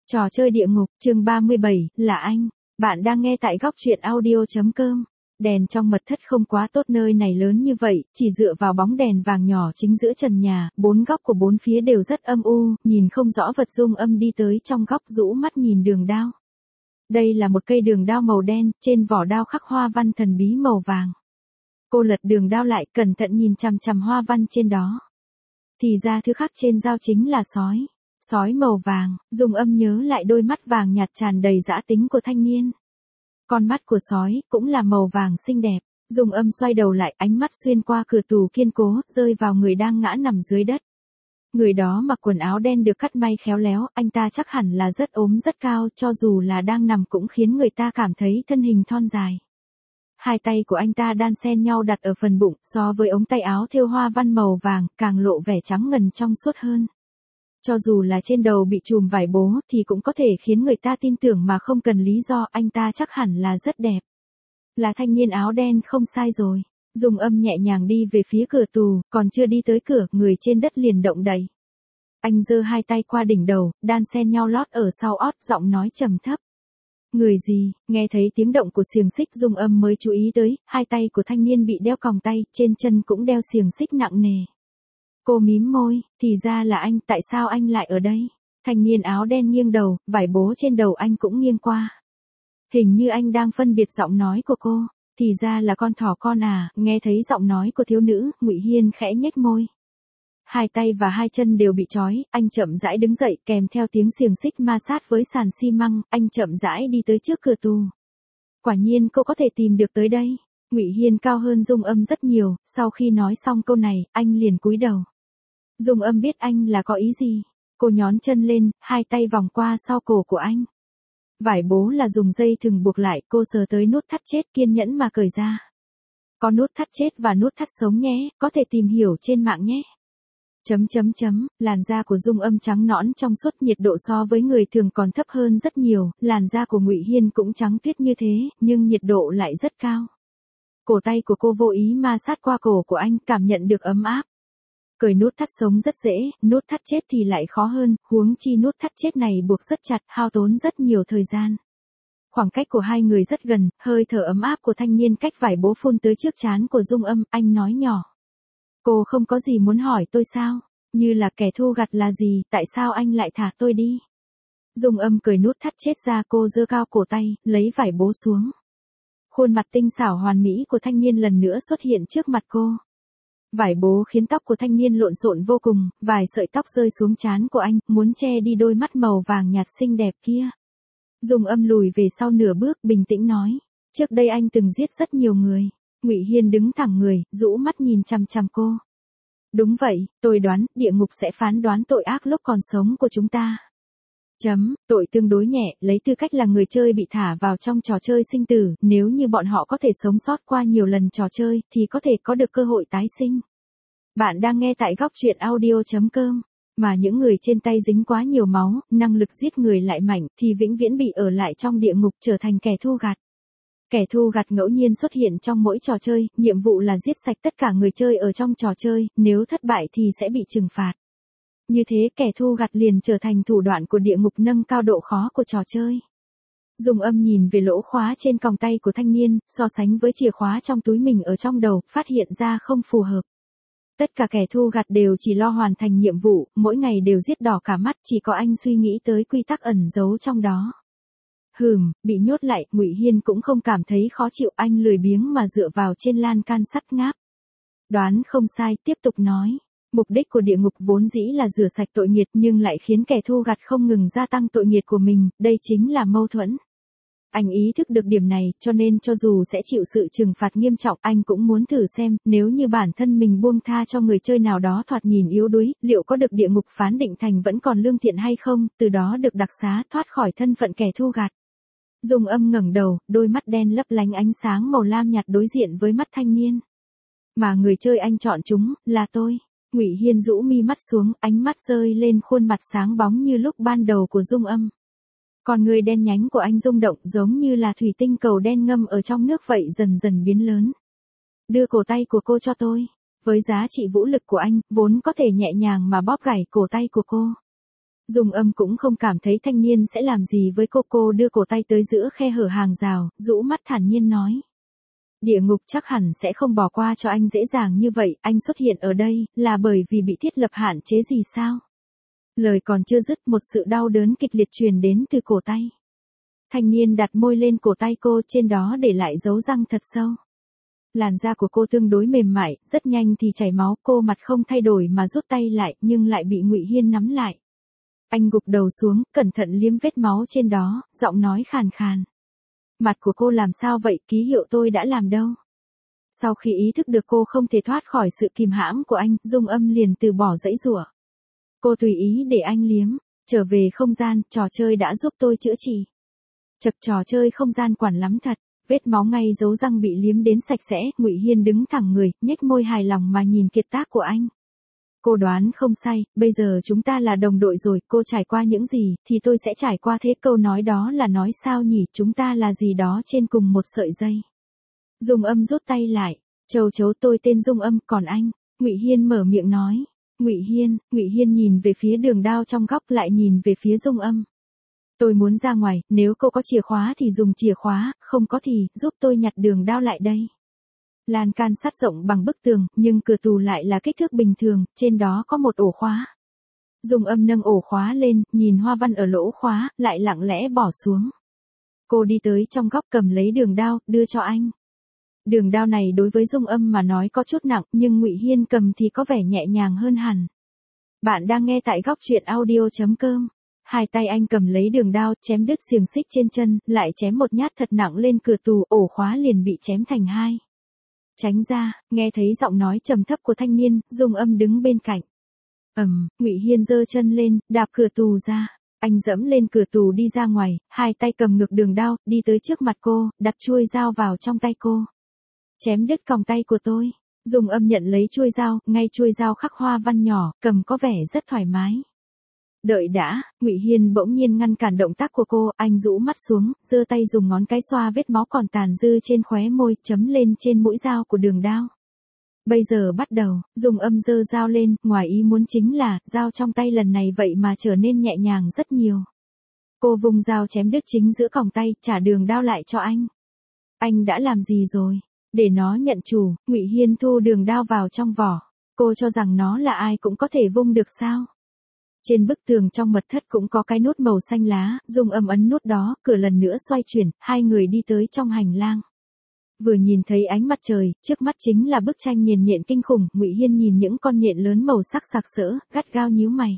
Trò chơi địa ngục, chương 37, là anh. Bạn đang nghe tại góc truyện audio.com. Đèn trong mật thất không quá tốt, nơi này lớn như vậy, chỉ dựa vào bóng đèn vàng nhỏ chính giữa trần nhà, bốn góc của bốn phía đều rất âm u, nhìn không rõ vật. Dung Âm đi tới trong góc rũ mắt nhìn đường đao. Đây là một cây đường đao màu đen, trên vỏ đao khắc hoa văn thần bí màu vàng. Cô lật đường đao lại, cẩn thận nhìn chằm chằm hoa văn trên đó. Thì ra thứ khắc trên dao chính là sói. Sói màu vàng. Dung Âm nhớ lại đôi mắt vàng nhạt tràn đầy dã tính của thanh niên. Con mắt của sói cũng là màu vàng xinh đẹp. Dung Âm xoay đầu lại, ánh mắt xuyên qua cửa tủ kiên cố, rơi vào người đang ngã nằm dưới đất. Người đó mặc quần áo đen được cắt may khéo léo, anh ta chắc hẳn là rất ốm rất cao, cho dù là đang nằm cũng khiến người ta cảm thấy thân hình thon dài. Hai tay của anh ta đan xen nhau đặt ở phần bụng, so với ống tay áo thêu hoa văn màu vàng, càng lộ vẻ trắng ngần trong suốt hơn. Cho dù là trên đầu bị trùm vải bố thì cũng có thể khiến người ta tin tưởng mà không cần lý do, anh ta chắc hẳn là rất đẹp. Là thanh niên áo đen không sai rồi. Dung Âm nhẹ nhàng đi về phía cửa tù, còn chưa đi tới cửa, người trên đất liền động đậy. Anh giơ hai tay qua đỉnh đầu, đan xen nhau lót ở sau ót, giọng nói trầm thấp. Người gì? Nghe thấy tiếng động của xiềng xích, Dung Âm mới chú ý tới, hai tay của thanh niên bị đeo còng tay, trên chân cũng đeo xiềng xích nặng nề. Cô mím môi, thì ra là anh, tại sao anh lại ở đây? Thanh niên áo đen nghiêng đầu, vải bố trên đầu anh cũng nghiêng qua. Hình như anh đang phân biệt giọng nói của cô, thì ra là con thỏ con à. Nghe thấy giọng nói của thiếu nữ, Ngụy Hiên khẽ nhếch môi. Hai tay và hai chân đều bị trói, anh chậm rãi đứng dậy, kèm theo tiếng xiềng xích ma sát với sàn xi măng, anh chậm rãi đi tới trước cửa tù. Quả nhiên cô có thể tìm được tới đây. Ngụy Hiên cao hơn Dung Âm rất nhiều, sau khi nói xong câu này, anh liền cúi đầu. Dung Âm biết anh là có ý gì. Cô nhón chân lên, hai tay vòng qua sau cổ của anh. Vải bố là dùng dây thừng buộc lại, cô sờ tới nút thắt chết, kiên nhẫn mà cởi ra. Có nút thắt chết và nút thắt sống nhé, có thể tìm hiểu trên mạng nhé. Làn da của Dung Âm trắng nõn trong suốt, nhiệt độ so với người thường còn thấp hơn rất nhiều, làn da của Ngụy Hiên cũng trắng tuyết như thế, nhưng nhiệt độ lại rất cao. Cổ tay của cô vô ý ma sát qua cổ của anh, cảm nhận được ấm áp. Cởi nút thắt sống rất dễ, nút thắt chết thì lại khó hơn, huống chi nút thắt chết này buộc rất chặt, hao tốn rất nhiều thời gian. Khoảng cách của hai người rất gần, hơi thở ấm áp của thanh niên cách vải bố phun tới trước trán của Dung Âm, anh nói nhỏ. Cô không có gì muốn hỏi tôi sao? Như là kẻ thu gặt là gì, tại sao anh lại thả tôi đi? Dung Âm cởi nút thắt chết ra, cô giơ cao cổ tay, lấy vải bố xuống. Khuôn mặt tinh xảo hoàn mỹ của thanh niên lần nữa xuất hiện trước mặt cô. Vải bố khiến tóc của thanh niên lộn xộn vô cùng, vài sợi tóc rơi xuống trán của anh, muốn che đi đôi mắt màu vàng nhạt xinh đẹp kia. Dung Âm lùi về sau nửa bước, bình tĩnh nói. Trước đây anh từng giết rất nhiều người. Ngụy Hiên đứng thẳng người, rũ mắt nhìn chằm chằm cô. Đúng vậy, tôi đoán, địa ngục sẽ phán đoán tội ác lúc còn sống của chúng ta. Tội tương đối nhẹ, lấy tư cách là người chơi bị thả vào trong trò chơi sinh tử, nếu như bọn họ có thể sống sót qua nhiều lần trò chơi, thì có thể có được cơ hội tái sinh. Bạn đang nghe tại góc truyện audio.com, mà những người trên tay dính quá nhiều máu, năng lực giết người lại mạnh, thì vĩnh viễn bị ở lại trong địa ngục, trở thành kẻ thu gặt. Kẻ thu gặt ngẫu nhiên xuất hiện trong mỗi trò chơi, nhiệm vụ là giết sạch tất cả người chơi ở trong trò chơi, nếu thất bại thì sẽ bị trừng phạt. Như thế kẻ thu gặt liền trở thành thủ đoạn của địa ngục, nâng cao độ khó của trò chơi. Dung Âm nhìn về lỗ khóa trên còng tay của thanh niên, so sánh với chìa khóa trong túi mình ở trong đầu, phát hiện ra không phù hợp. Tất cả kẻ thu gặt đều chỉ lo hoàn thành nhiệm vụ, mỗi ngày đều giết đỏ cả mắt, chỉ có anh suy nghĩ tới quy tắc ẩn giấu trong đó. Bị nhốt lại, Ngụy Hiên cũng không cảm thấy khó chịu, anh lười biếng mà dựa vào trên lan can sắt ngáp. Đoán không sai, tiếp tục nói. Mục đích của địa ngục vốn dĩ là rửa sạch tội nghiệt, nhưng lại khiến kẻ thu gặt không ngừng gia tăng tội nghiệt của mình, đây chính là mâu thuẫn. Anh ý thức được điểm này, cho nên cho dù sẽ chịu sự trừng phạt nghiêm trọng, anh cũng muốn thử xem, nếu như bản thân mình buông tha cho người chơi nào đó thoạt nhìn yếu đuối, liệu có được địa ngục phán định thành vẫn còn lương thiện hay không, từ đó được đặc xá, thoát khỏi thân phận kẻ thu gặt. Dung Âm ngẩng đầu, đôi mắt đen lấp lánh ánh sáng màu lam nhạt đối diện với mắt thanh niên. Mà người chơi anh chọn chúng, là tôi. Ngụy Hiên rũ mi mắt xuống, ánh mắt rơi lên khuôn mặt sáng bóng như lúc ban đầu của Dung Âm. Còn người đen nhánh của anh rung động, giống như là thủy tinh cầu đen ngâm ở trong nước vậy, dần dần biến lớn. Đưa cổ tay của cô cho tôi. Với giá trị vũ lực của anh, vốn có thể nhẹ nhàng mà bóp gãy cổ tay của cô. Dung Âm cũng không cảm thấy thanh niên sẽ làm gì với cô đưa cổ tay tới giữa khe hở hàng rào, rũ mắt thản nhiên nói. Địa ngục chắc hẳn sẽ không bỏ qua cho anh dễ dàng như vậy, anh xuất hiện ở đây, là bởi vì bị thiết lập hạn chế gì sao? Lời còn chưa dứt một sự đau đớn kịch liệt truyền đến từ cổ tay. Thanh niên đặt môi lên cổ tay cô, trên đó để lại dấu răng thật sâu. Làn da của cô tương đối mềm mại, rất nhanh thì chảy máu, cô mặt không thay đổi mà rút tay lại, nhưng lại bị Ngụy Hiên nắm lại. Anh gục đầu xuống, cẩn thận liếm vết máu trên đó, giọng nói khàn khàn. Mặt của cô làm sao vậy, ký hiệu tôi đã làm đâu. Sau khi ý thức được cô không thể thoát khỏi sự kìm hãm của anh, Dung Âm liền từ bỏ giãy giụa. Cô tùy ý để anh liếm, trở về không gian, trò chơi đã giúp tôi chữa trị. Chật, trò chơi không gian quản lắm thật, vết máu ngay dấu răng bị liếm đến sạch sẽ, Ngụy Hiên đứng thẳng người, nhếch môi hài lòng mà nhìn kiệt tác của anh. Cô đoán không sai, bây giờ chúng ta là đồng đội rồi, cô trải qua những gì, thì tôi sẽ trải qua thế, câu nói đó là nói sao nhỉ, chúng ta là gì đó trên cùng một sợi dây. Dung Âm rút tay lại, chầu chấu, tôi tên Dung Âm, còn anh, Ngụy Hiên mở miệng nói. Ngụy Hiên nhìn về phía đường đao trong góc lại nhìn về phía Dung Âm. Tôi muốn ra ngoài, nếu cô có chìa khóa thì dùng chìa khóa, không có thì, giúp tôi nhặt đường đao lại đây. Lan can sắt rộng bằng bức tường, nhưng cửa tù lại là kích thước bình thường, trên đó có một ổ khóa. Dung Âm nâng ổ khóa lên, nhìn hoa văn ở lỗ khóa, lại lặng lẽ bỏ xuống. Cô đi tới trong góc cầm lấy đường đao, đưa cho anh. Đường đao này đối với Dung Âm mà nói có chút nặng, nhưng Ngụy Hiên cầm thì có vẻ nhẹ nhàng hơn hẳn. Bạn đang nghe tại góc truyện audio.com. Hai tay anh cầm lấy đường đao, chém đứt xiềng xích trên chân, lại chém một nhát thật nặng lên cửa tù, ổ khóa liền bị chém thành hai. Tránh ra, nghe thấy giọng nói trầm thấp của thanh niên, Dung Âm đứng bên cạnh. Ngụy Hiên giơ chân lên, đạp cửa tù ra. Anh dẫm lên cửa tù đi ra ngoài, hai tay cầm ngực đường đao, đi tới trước mặt cô, đặt chuôi dao vào trong tay cô. Chém đứt còng tay của tôi. Dung Âm nhận lấy chuôi dao, ngay chuôi dao khắc hoa văn nhỏ, cầm có vẻ rất thoải mái. Đợi đã, Ngụy Hiên bỗng nhiên ngăn cản động tác của cô, anh rũ mắt xuống, giơ tay dùng ngón cái xoa vết máu còn tàn dư trên khóe môi, chấm lên trên mũi dao của đường đao. Bây giờ bắt đầu, Dung Âm giơ dao lên, ngoài ý muốn chính là, dao trong tay lần này vậy mà trở nên nhẹ nhàng rất nhiều. Cô vùng dao chém đứt chính giữa còng tay, trả đường đao lại cho anh. Anh đã làm gì rồi? Để nó nhận chủ, Ngụy Hiên thu đường đao vào trong vỏ. Cô cho rằng nó là ai cũng có thể vung được sao? Trên bức tường trong mật thất cũng có cái nút màu xanh lá, Dung Âm ấn nút đó, cửa lần nữa xoay chuyển, hai người đi tới trong hành lang. Vừa nhìn thấy ánh mặt trời, trước mắt chính là bức tranh nghiền nhện kinh khủng, Ngụy Hiên nhìn những con nhện lớn màu sắc sặc sỡ, gắt gao nhíu mày.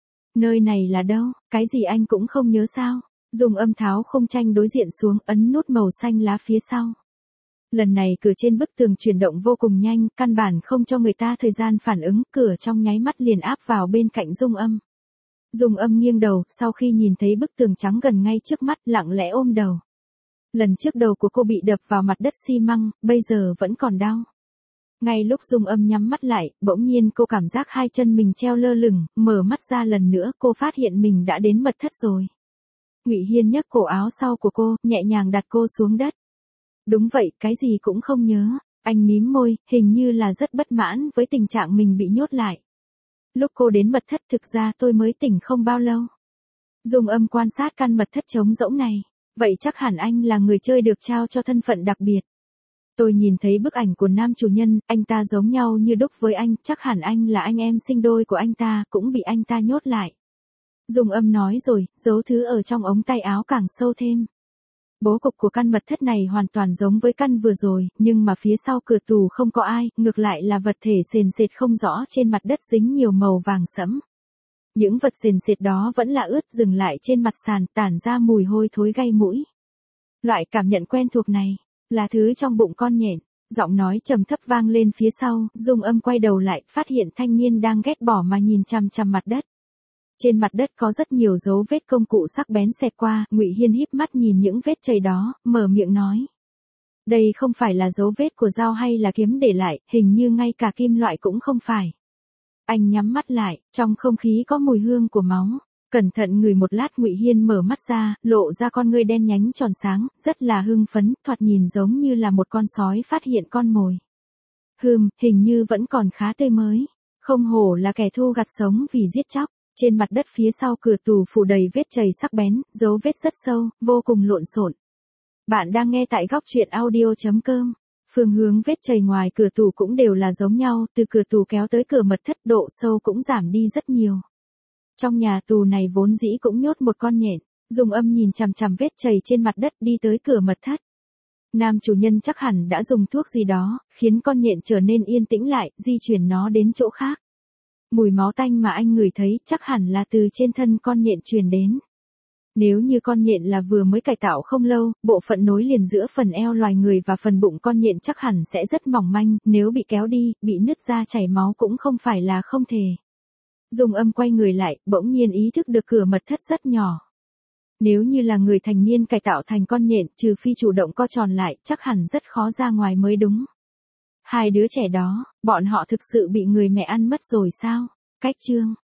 Nơi này là đâu, cái gì anh cũng không nhớ sao? Dung Âm tháo khung tranh đối diện xuống, ấn nút màu xanh lá phía sau. Lần này cửa trên bức tường chuyển động vô cùng nhanh, căn bản không cho người ta thời gian phản ứng, cửa trong nháy mắt liền áp vào bên cạnh Dung Âm. Dung Âm nghiêng đầu, sau khi nhìn thấy bức tường trắng gần ngay trước mắt, lặng lẽ ôm đầu. Lần trước đầu của cô bị đập vào mặt đất xi măng, bây giờ vẫn còn đau. Ngay lúc Dung Âm nhắm mắt lại, bỗng nhiên cô cảm giác hai chân mình treo lơ lửng, mở mắt ra lần nữa, cô phát hiện mình đã đến mật thất rồi. Ngụy Hiên nhấc cổ áo sau của cô, nhẹ nhàng đặt cô xuống đất. Đúng vậy, cái gì cũng không nhớ. Anh mím môi, hình như là rất bất mãn với tình trạng mình bị nhốt lại. Lúc cô đến mật thất thực ra tôi mới tỉnh không bao lâu. Dung Âm quan sát căn mật thất trống rỗng này. Vậy chắc hẳn anh là người chơi được trao cho thân phận đặc biệt. Tôi nhìn thấy bức ảnh của nam chủ nhân, anh ta giống nhau như đúc với anh, chắc hẳn anh là anh em sinh đôi của anh ta, cũng bị anh ta nhốt lại. Dung Âm nói rồi, giấu thứ ở trong ống tay áo càng sâu thêm. Bố cục của căn mật thất này hoàn toàn giống với căn vừa rồi, nhưng mà phía sau cửa tù không có ai, ngược lại là vật thể sền sệt không rõ trên mặt đất dính nhiều màu vàng sẫm. Những vật sền sệt đó vẫn là ướt dừng lại trên mặt sàn, tản ra mùi hôi thối gây mũi. Loại cảm nhận quen thuộc này, là thứ trong bụng con nhện. Giọng nói trầm thấp vang lên phía sau, Dung Âm quay đầu lại, phát hiện thanh niên đang ghét bỏ mà nhìn chằm chằm mặt đất. Trên mặt đất có rất nhiều dấu vết công cụ sắc bén xẹt qua, Ngụy Hiên híp mắt nhìn những vết chày đó, mở miệng nói. Đây không phải là dấu vết của dao hay là kiếm để lại, hình như ngay cả kim loại cũng không phải. Anh nhắm mắt lại, trong không khí có mùi hương của máu. Cẩn thận ngửi một lát, Ngụy Hiên mở mắt ra, lộ ra con ngươi đen nhánh tròn sáng, rất là hưng phấn, thoạt nhìn giống như là một con sói phát hiện con mồi. Hình như vẫn còn khá tươi mới. Không hổ là kẻ thu gặt sống vì giết chóc. Trên mặt đất phía sau cửa tủ phủ đầy vết chày sắc bén, dấu vết rất sâu, vô cùng lộn xộn. Bạn đang nghe tại góc truyện audio.com. Phương hướng vết chày ngoài cửa tủ cũng đều là giống nhau, từ cửa tủ kéo tới cửa mật thất độ sâu cũng giảm đi rất nhiều. Trong nhà tù này vốn dĩ cũng nhốt một con nhện, Dung Âm nhìn chằm chằm vết chày trên mặt đất đi tới cửa mật thất. Nam chủ nhân chắc hẳn đã dùng thuốc gì đó, khiến con nhện trở nên yên tĩnh lại, di chuyển nó đến chỗ khác. Mùi máu tanh mà anh ngửi thấy chắc hẳn là từ trên thân con nhện truyền đến. Nếu như con nhện là vừa mới cải tạo không lâu, bộ phận nối liền giữa phần eo loài người và phần bụng con nhện chắc hẳn sẽ rất mỏng manh, nếu bị kéo đi, bị nứt ra chảy máu cũng không phải là không thể. Dung Âm quay người lại, bỗng nhiên ý thức được cửa mật thất rất nhỏ. Nếu như là người thành niên cải tạo thành con nhện, trừ phi chủ động co tròn lại, chắc hẳn rất khó ra ngoài mới đúng. Hai đứa trẻ đó, bọn họ thực sự bị người mẹ ăn mất rồi sao? Cách chương